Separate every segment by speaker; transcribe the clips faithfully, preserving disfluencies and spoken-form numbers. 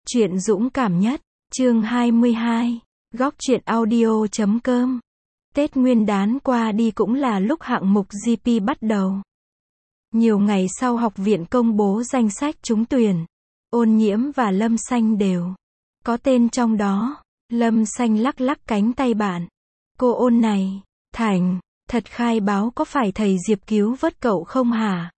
Speaker 1: Truyện dũng cảm nhất, chương hai mươi hai, góc truyện audio chấm com. Tết Nguyên đán qua đi cũng là lúc hạng mục giê pê bắt đầu. Nhiều ngày sau học viện công bố danh sách trúng tuyển, Ôn Nhiễm và Lâm Xanh đều có tên trong đó. Lâm Xanh lắc lắc cánh tay bạn. Cô Ôn này, Thành, thật khai báo có phải thầy Diệp cứu vớt cậu không hả?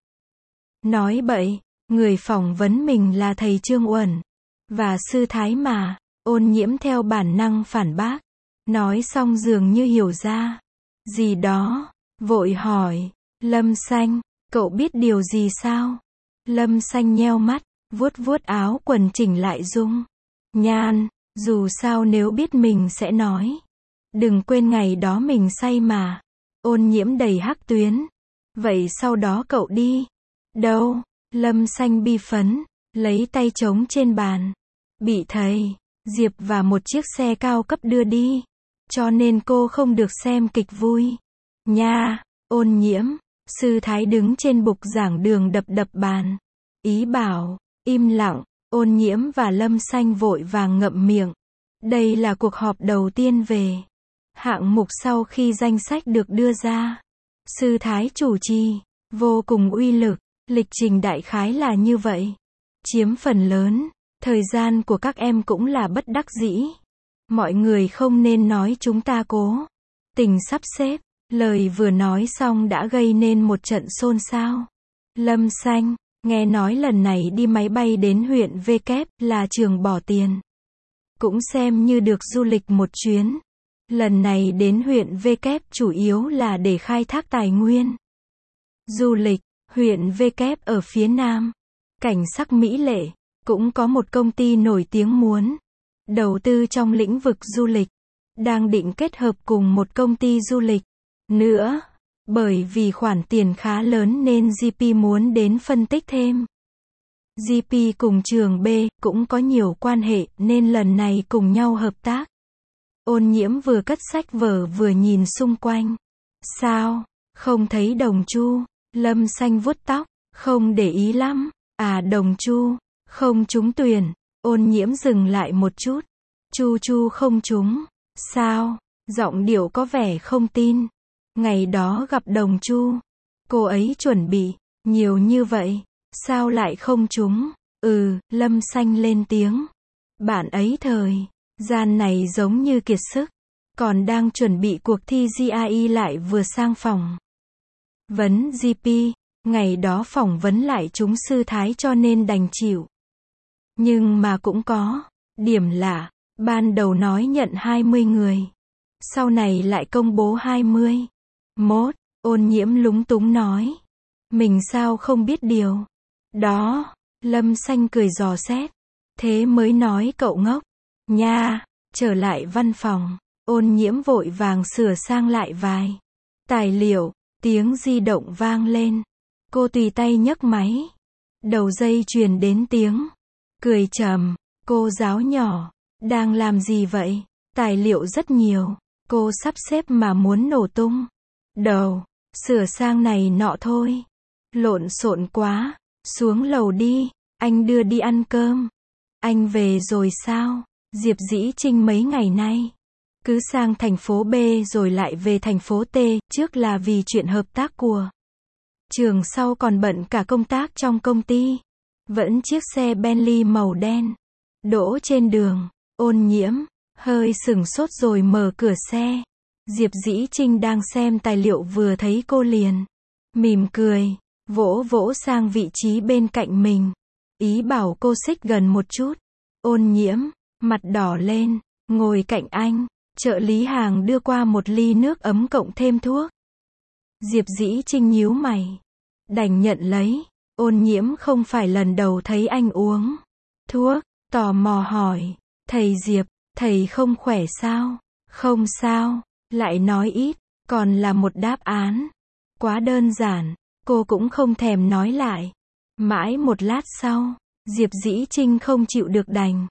Speaker 1: Nói bậy, người phỏng vấn mình là thầy Trương Uẩn và sư Thái mà. Ôn Nhiễm theo bản năng phản bác. Nói xong dường như hiểu ra gì đó, vội hỏi, Lâm Xanh, cậu biết điều gì sao? Lâm Xanh nheo mắt, vuốt vuốt áo quần chỉnh lại dung nhan, dù sao nếu biết mình sẽ nói. Đừng quên ngày đó mình say mà. Ôn Nhiễm đầy hắc tuyến. Vậy sau đó cậu đi đâu? Lâm Xanh bi phấn, lấy tay trống trên bàn. Bị thầy Diệp và một chiếc xe cao cấp đưa đi, cho nên cô không được xem kịch vui nha. Ôn Nhiễm, sư Thái đứng trên bục giảng đường đập đập bàn, ý bảo im lặng. Ôn Nhiễm và Lâm Xanh vội vàng ngậm miệng. Đây là cuộc họp đầu tiên về hạng mục sau khi danh sách được đưa ra. Sư Thái chủ trì, vô cùng uy lực. Lịch trình đại khái là như vậy. Chiếm phần lớn thời gian của các em cũng là bất đắc dĩ. Mọi người không nên nói chúng ta cố tình sắp xếp. Lời vừa nói xong đã gây nên một trận xôn xao. Lâm Xanh, nghe nói lần này đi máy bay đến huyện V kép là trường bỏ tiền. Cũng xem như được du lịch một chuyến. Lần này đến huyện V kép chủ yếu là để khai thác tài nguyên du lịch. Huyện V kép ở phía nam, cảnh sắc mỹ lệ, cũng có một công ty nổi tiếng muốn đầu tư trong lĩnh vực du lịch, đang định kết hợp cùng một công ty du lịch nữa. Bởi vì khoản tiền khá lớn nên giê pê muốn đến phân tích thêm. giê pê cùng trường B cũng có nhiều quan hệ nên lần này cùng nhau hợp tác. Ôn Nhiễm vừa cất sách vở vừa nhìn xung quanh. Sao, không thấy Đồng Chu? Lâm Xanh vuốt tóc, không để ý lắm. À, Đồng Chu không trúng tuyển. Ôn Nhiễm dừng lại một chút. Chu Chu không trúng. Sao? Giọng điệu có vẻ không tin. Ngày đó gặp Đồng Chu, cô ấy chuẩn bị nhiều như vậy, sao lại không trúng? Ừ, Lâm Xanh lên tiếng. Bạn ấy thời gian này giống như kiệt sức, còn đang chuẩn bị cuộc thi giê i e lại vừa sang phòng vấn giê pê, ngày đó phỏng vấn lại chúng sư Thái cho nên đành chịu. Nhưng mà cũng có điểm lạ, ban đầu nói nhận hai mươi người, sau này lại công bố hai mươi mốt. Ôn Nhiễm lúng túng nói, mình sao không biết điều đó? Lâm Xanh cười dò xét, thế mới nói cậu ngốc nha. Trở lại văn phòng, Ôn Nhiễm vội vàng sửa sang lại vài tài liệu. Tiếng di động vang lên. Cô tùy tay nhấc máy. Đầu dây truyền đến tiếng cười trầm. Cô giáo nhỏ, đang làm gì vậy? Tài liệu rất nhiều, cô sắp xếp mà muốn nổ tung đầu. Sửa sang này nọ thôi, lộn xộn quá. Xuống lầu đi, anh đưa đi ăn cơm. Anh về rồi sao? Diệp Dĩ Trinh mấy ngày nay cứ sang thành phố B rồi lại về thành phố T, trước là vì chuyện hợp tác của trường, sau còn bận cả công tác trong công ty. Vẫn chiếc xe Bentley màu đen đỗ trên đường. Ôn Nhiễm hơi sửng sốt rồi mở cửa xe. Diệp Dĩ Trinh đang xem tài liệu vừa thấy cô liền mỉm cười, vỗ vỗ sang vị trí bên cạnh mình, ý bảo cô xích gần một chút. Ôn Nhiễm mặt đỏ lên, ngồi cạnh anh. Trợ lý hàng đưa qua một ly nước ấm cộng thêm thuốc. Diệp Dĩ Trinh nhíu mày, đành nhận lấy. Ôn Nhiễm không phải lần đầu thấy anh uống thuốc, tò mò hỏi, thầy Diệp, thầy không khỏe sao? Không sao, lại nói ít, còn là một đáp án quá đơn giản, cô cũng không thèm nói lại. Mãi một lát sau, Diệp Dĩ Trinh không chịu được đành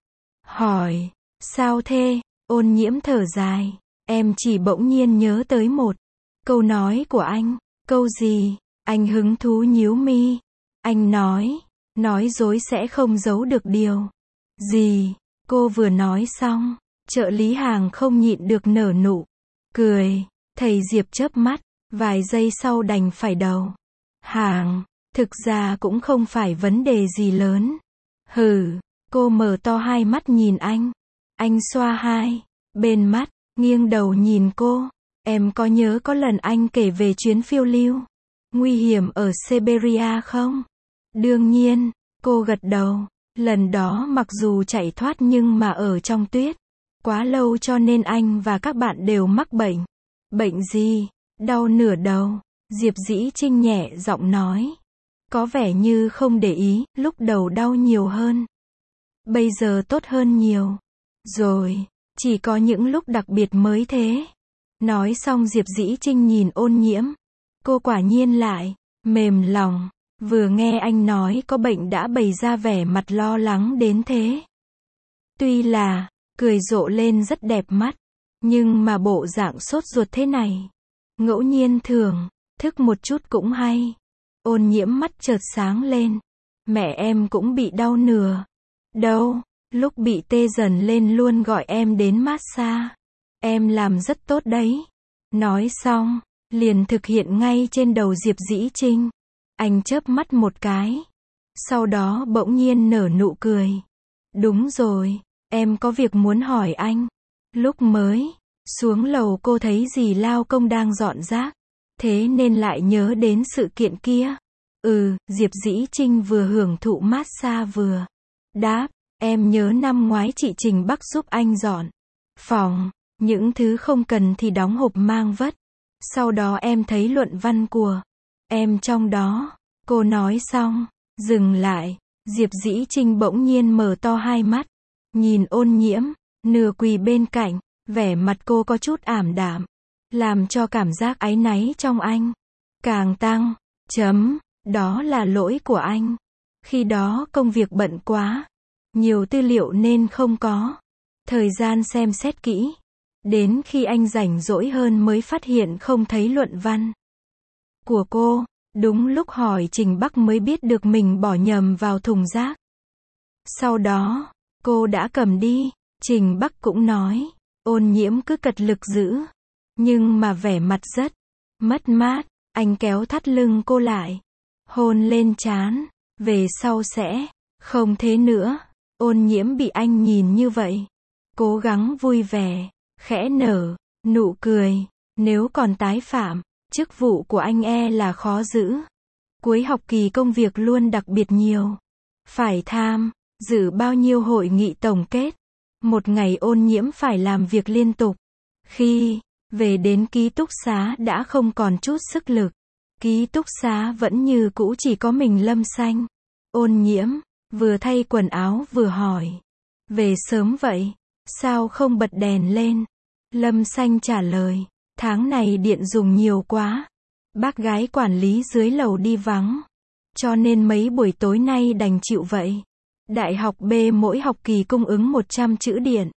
Speaker 1: hỏi, sao thế? Ôn Nhiễm thở dài, em chỉ bỗng nhiên nhớ tới một câu nói của anh. Câu gì? Anh hứng thú nhíu mi. Anh nói, nói dối sẽ không giấu được điều Gì? Cô vừa nói xong, trợ lý Hàng không nhịn được nở nụ cười. Thầy Diệp chớp mắt, vài giây sau đành phải đầu hàng. Thực ra cũng không phải vấn đề gì lớn. Hừ, cô mở to hai mắt nhìn anh. Anh xoa hai bên mắt, nghiêng đầu nhìn cô. Em có nhớ có lần anh kể về chuyến phiêu lưu nguy hiểm ở Siberia không? Đương nhiên, cô gật đầu. Lần đó mặc dù chạy thoát nhưng mà ở trong tuyết quá lâu cho nên anh và các bạn đều mắc bệnh. Bệnh gì? Đau nửa đầu. Diệp Dĩ Trinh nhẹ giọng nói. Có vẻ như không để ý, lúc đầu đau nhiều hơn. Bây giờ tốt hơn nhiều. Rồi, chỉ có những lúc đặc biệt mới thế. Nói xong Diệp Dĩ Trinh nhìn Ôn Nhiễm. Cô quả nhiên lại mềm lòng. Vừa nghe anh nói có bệnh đã bày ra vẻ mặt lo lắng đến thế. Tuy là cười rộ lên rất đẹp mắt, nhưng mà bộ dạng sốt ruột thế này, ngẫu nhiên thưởng thức một chút cũng hay. Ôn Nhiễm mắt chợt sáng lên. Mẹ em cũng bị đau nửa đâu, lúc bị tê dần lên luôn gọi em đến massage. Em làm rất tốt đấy. Nói xong, liền thực hiện ngay trên đầu Diệp Dĩ Trinh. Anh chớp mắt một cái. Sau đó bỗng nhiên nở nụ cười. Đúng rồi, em có việc muốn hỏi anh. Lúc mới xuống lầu cô thấy dì lao công đang dọn rác, thế nên lại nhớ đến sự kiện kia. Ừ, Diệp Dĩ Trinh vừa hưởng thụ massage vừa đáp. Em nhớ năm ngoái chị Trình Bắc giúp anh dọn phòng, những thứ không cần thì đóng hộp mang vất. Sau đó em thấy luận văn của em trong đó. Cô nói xong, dừng lại. Diệp Dĩ Trinh bỗng nhiên mở to hai mắt, nhìn Ôn Nhiễm, nửa quỳ bên cạnh, vẻ mặt cô có chút ảm đạm, làm cho cảm giác áy náy trong anh càng tăng. Chấm, đó là lỗi của anh. Khi đó công việc bận quá, nhiều tư liệu nên không có thời gian xem xét kỹ. Đến khi anh rảnh rỗi hơn mới phát hiện không thấy luận văn của cô. Đúng lúc hỏi Trình Bắc mới biết được mình bỏ nhầm vào thùng rác. Sau đó, cô đã cầm đi. Trình Bắc cũng nói. Ôn Nhiễm cứ cật lực giữ, nhưng mà vẻ mặt rất mất mát. Anh kéo thắt lưng cô lại, hôn lên trán. Về sau sẽ không thế nữa. Ôn Nhiễm bị anh nhìn như vậy, cố gắng vui vẻ, khẽ nở nụ cười. Nếu còn tái phạm, chức vụ của anh e là khó giữ. Cuối học kỳ công việc luôn đặc biệt nhiều. Phải tham dự bao nhiêu hội nghị tổng kết. Một ngày Ôn Nhiễm phải làm việc liên tục. Khi về đến ký túc xá đã không còn chút sức lực. Ký túc xá vẫn như cũ chỉ có mình Lâm Xanh. Ôn Nhiễm vừa thay quần áo vừa hỏi. Về sớm vậy, sao không bật đèn lên? Lâm Xanh trả lời. Tháng này điện dùng nhiều quá. Bác gái quản lý dưới lầu đi vắng, cho nên mấy buổi tối nay đành chịu vậy. Đại học B mỗi học kỳ cung ứng một trăm chữ điện.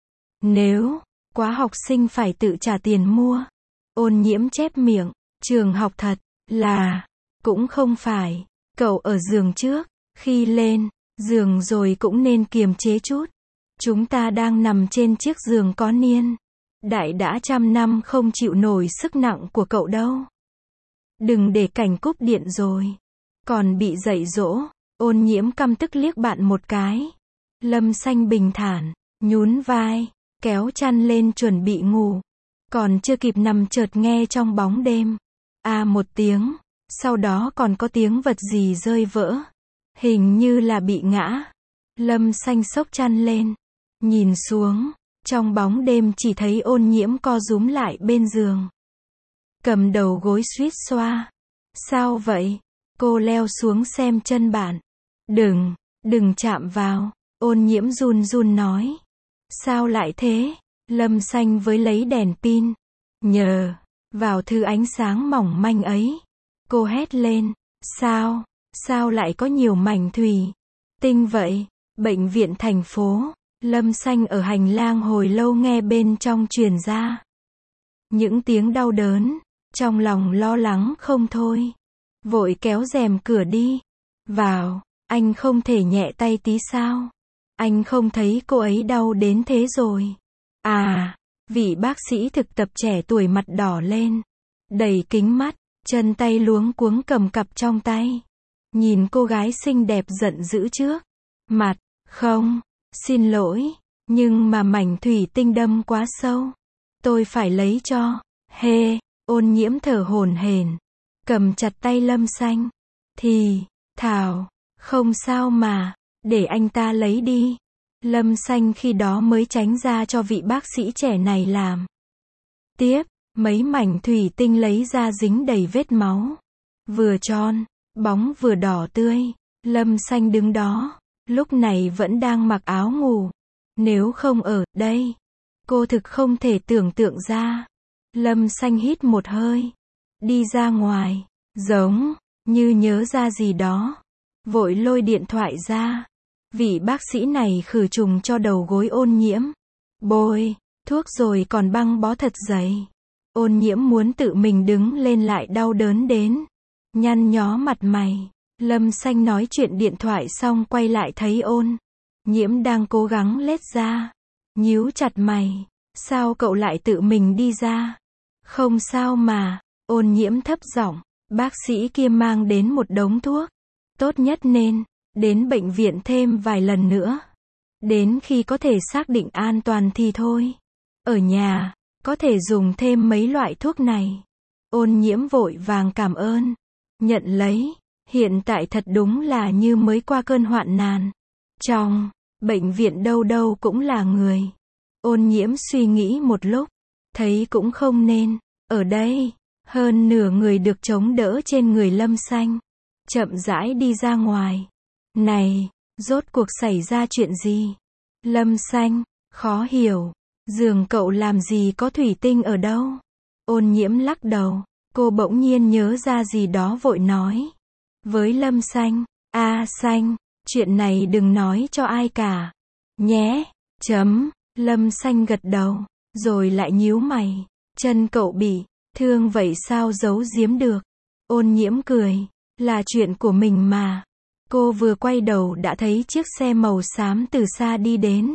Speaker 1: Nếu quá học sinh phải tự trả tiền mua. Ôn Nhiễm chép miệng. Trường học thật là cũng không phải. Cậu ở giường trước, khi lên giường rồi cũng nên kiềm chế chút. Chúng ta đang nằm trên chiếc giường có niên đại đã trăm năm không chịu nổi sức nặng của cậu đâu. Đừng để cảnh cúp điện rồi còn bị dạy dỗ. Ôn Nhiễm căm tức liếc bạn một cái. Lâm Xanh bình thản nhún vai, kéo chăn lên chuẩn bị ngủ. Còn chưa kịp nằm chợt nghe trong bóng đêm a à một tiếng, sau đó còn có tiếng vật gì rơi vỡ, hình như là bị ngã. Lâm Xanh xốc chăn lên, nhìn xuống. Trong bóng đêm chỉ thấy Ôn Nhiễm co rúm lại bên giường, cầm đầu gối suýt xoa. Sao vậy? Cô leo xuống xem chân bạn. Đừng, đừng chạm vào. Ôn Nhiễm run run nói. Sao lại thế? Lâm Xanh với lấy đèn pin, nhờ vào thứ ánh sáng mỏng manh ấy. Cô hét lên. Sao? Sao lại có nhiều mảnh thủy tinh vậy? Bệnh viện thành phố. Lâm Xanh ở hành lang hồi lâu nghe bên trong truyền ra những tiếng đau đớn, trong lòng lo lắng không thôi. Vội kéo rèm cửa đi vào. Anh không thể nhẹ tay tí sao? Anh không thấy cô ấy đau đến thế rồi. À, vị bác sĩ thực tập trẻ tuổi mặt đỏ lên, đầy kính mắt, chân tay luống cuống cầm cặp trong tay. Nhìn cô gái xinh đẹp giận dữ trước mặt, không, xin lỗi, nhưng mà mảnh thủy tinh đâm quá sâu. Tôi phải lấy cho, hê, Ôn Nhiễm thở hổn hển, cầm chặt tay Lâm Xanh. Thì, thảo, không sao mà, để anh ta lấy đi. Lâm Xanh khi đó mới tránh ra cho vị bác sĩ trẻ này làm. Tiếp, mấy mảnh thủy tinh lấy ra dính đầy vết máu. Vừa tròn, bóng vừa đỏ tươi. Lâm Xanh đứng đó, lúc này vẫn đang mặc áo ngủ. Nếu không ở đây, cô thực không thể tưởng tượng ra. Lâm Xanh hít một hơi, đi ra ngoài, giống như nhớ ra gì đó, vội lôi điện thoại ra. Vị bác sĩ này khử trùng cho đầu gối Ôn Nhiễm, bôi thuốc rồi còn băng bó thật dày. Ôn Nhiễm muốn tự mình đứng lên lại đau đớn đến nhăn nhó mặt mày. Lâm Xanh nói chuyện điện thoại xong quay lại thấy Ôn Nhiễm đang cố gắng lết ra, nhíu chặt mày. Sao cậu lại tự mình đi ra? Không sao mà. Ôn Nhiễm thấp giọng. Bác sĩ kia mang đến một đống thuốc. Tốt nhất nên đến bệnh viện thêm vài lần nữa. Đến khi có thể xác định an toàn thì thôi. Ở nhà, có thể dùng thêm mấy loại thuốc này. Ôn Nhiễm vội vàng cảm ơn. Nhận lấy. Hiện tại thật đúng là như mới qua cơn hoạn nạn. Trong bệnh viện đâu đâu cũng là người. Ôn Nhiễm suy nghĩ một lúc, thấy cũng không nên ở đây. Hơn nửa người được chống đỡ trên người Lâm Xanh, chậm rãi đi ra ngoài. Này, rốt cuộc xảy ra chuyện gì? Lâm Xanh, khó hiểu. Giường cậu làm gì có thủy tinh ở đâu? Ôn Nhiễm lắc đầu. Cô bỗng nhiên nhớ ra gì đó vội nói với Lâm Xanh. A Xanh, chuyện này đừng nói cho ai cả. Nhé. Chấm. Lâm Xanh gật đầu, rồi lại nhíu mày. Chân cậu bị thương vậy sao giấu giếm được? Ôn Nhiễm cười. Là chuyện của mình mà. Cô vừa quay đầu đã thấy chiếc xe màu xám từ xa đi đến.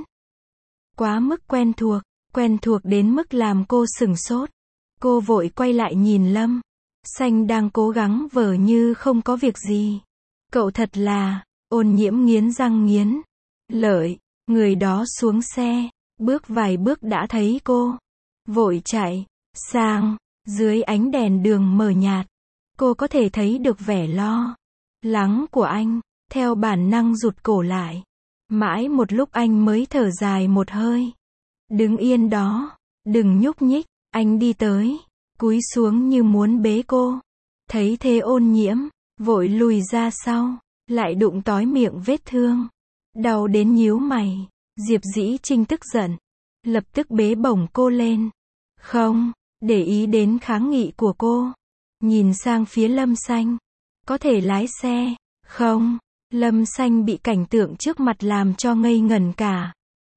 Speaker 1: Quá mức quen thuộc, quen thuộc đến mức làm cô sửng sốt. Cô vội quay lại nhìn Lâm Xanh đang cố gắng vờ như không có việc gì. Cậu thật là, Ôn Nhiễm nghiến răng nghiến lợi. Người đó xuống xe, bước vài bước đã thấy cô. Vội chạy sang, dưới ánh đèn đường mờ nhạt. Cô có thể thấy được vẻ lo lắng của anh, theo bản năng rụt cổ lại. Mãi một lúc anh mới thở dài một hơi. Đứng yên đó, đừng nhúc nhích. Anh đi tới, cúi xuống như muốn bế cô. Thấy thế Ôn Nhiễm vội lùi ra sau, lại đụng tói miệng vết thương, đau đến nhíu mày. Diệp Dĩ Trinh tức giận, lập tức bế bổng cô lên. Không để ý đến kháng nghị của cô, nhìn sang phía Lâm Xanh. Có thể lái xe không? Lâm Xanh bị cảnh tượng trước mặt làm cho ngây ngẩn cả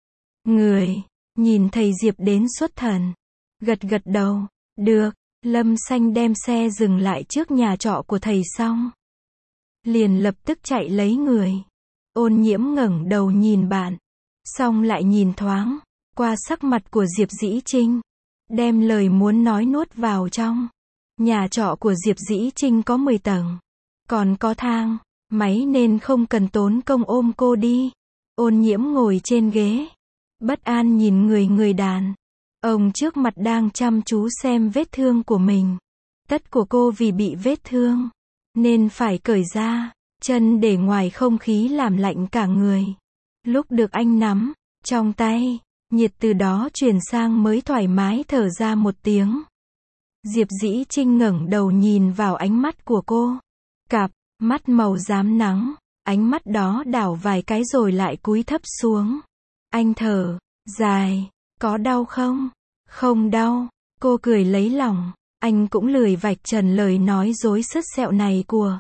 Speaker 1: người. Nhìn thầy Diệp đến xuất thần, gật gật đầu. Được. Lâm Xanh đem xe dừng lại trước nhà trọ của thầy xong, liền lập tức chạy lấy người. Ôn Nhiễm ngẩng đầu nhìn bạn, xong lại nhìn thoáng qua sắc mặt của Diệp Dĩ Trinh, đem lời muốn nói nuốt vào trong. Nhà trọ của Diệp Dĩ Trinh có mười tầng, còn có thang máy nên không cần tốn công ôm cô đi. Ôn Nhiễm ngồi trên ghế, bất an nhìn người người đàn ông trước mặt đang chăm chú xem vết thương của mình. Tất của cô vì bị vết thương nên phải cởi ra, chân để ngoài không khí làm lạnh cả người. Lúc được anh nắm trong tay, nhiệt từ đó truyền sang mới thoải mái thở ra một tiếng. Diệp Dĩ Trinh ngẩng đầu nhìn vào ánh mắt của cô. Cặp mắt màu xám nắng, ánh mắt đó đảo vài cái rồi lại cúi thấp xuống. Anh thở dài. Có đau không? Không đau. Cô cười lấy lòng. Anh cũng lười vạch trần lời nói dối sứt sẹo này của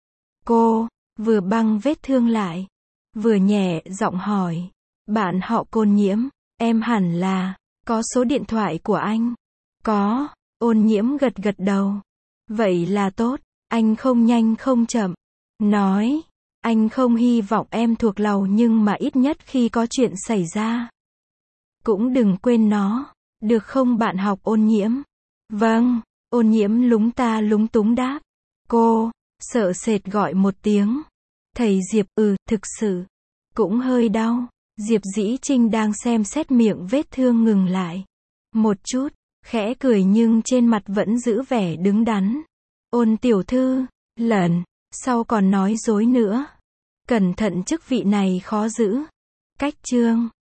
Speaker 1: cô, vừa băng vết thương lại, vừa nhẹ giọng hỏi. Bạn họ Ôn Nhiễm, em hẳn là có số điện thoại của anh? Có. Ôn Nhiễm gật gật đầu. Vậy là tốt. Anh không nhanh không chậm nói. Anh không hy vọng em thuộc lầu nhưng mà ít nhất khi có chuyện xảy ra, cũng đừng quên nó, được không bạn học Ôn Nhiễm? Vâng, Ôn Nhiễm lúng ta lúng túng đáp. Cô, sợ sệt gọi một tiếng. Thầy Diệp, ừ, thực sự, cũng hơi đau. Diệp Dĩ Trinh đang xem xét miệng vết thương ngừng lại một chút, khẽ cười nhưng trên mặt vẫn giữ vẻ đứng đắn. Ôn tiểu thư, lần sau còn nói dối nữa, cẩn thận chức vị này khó giữ. Cách chương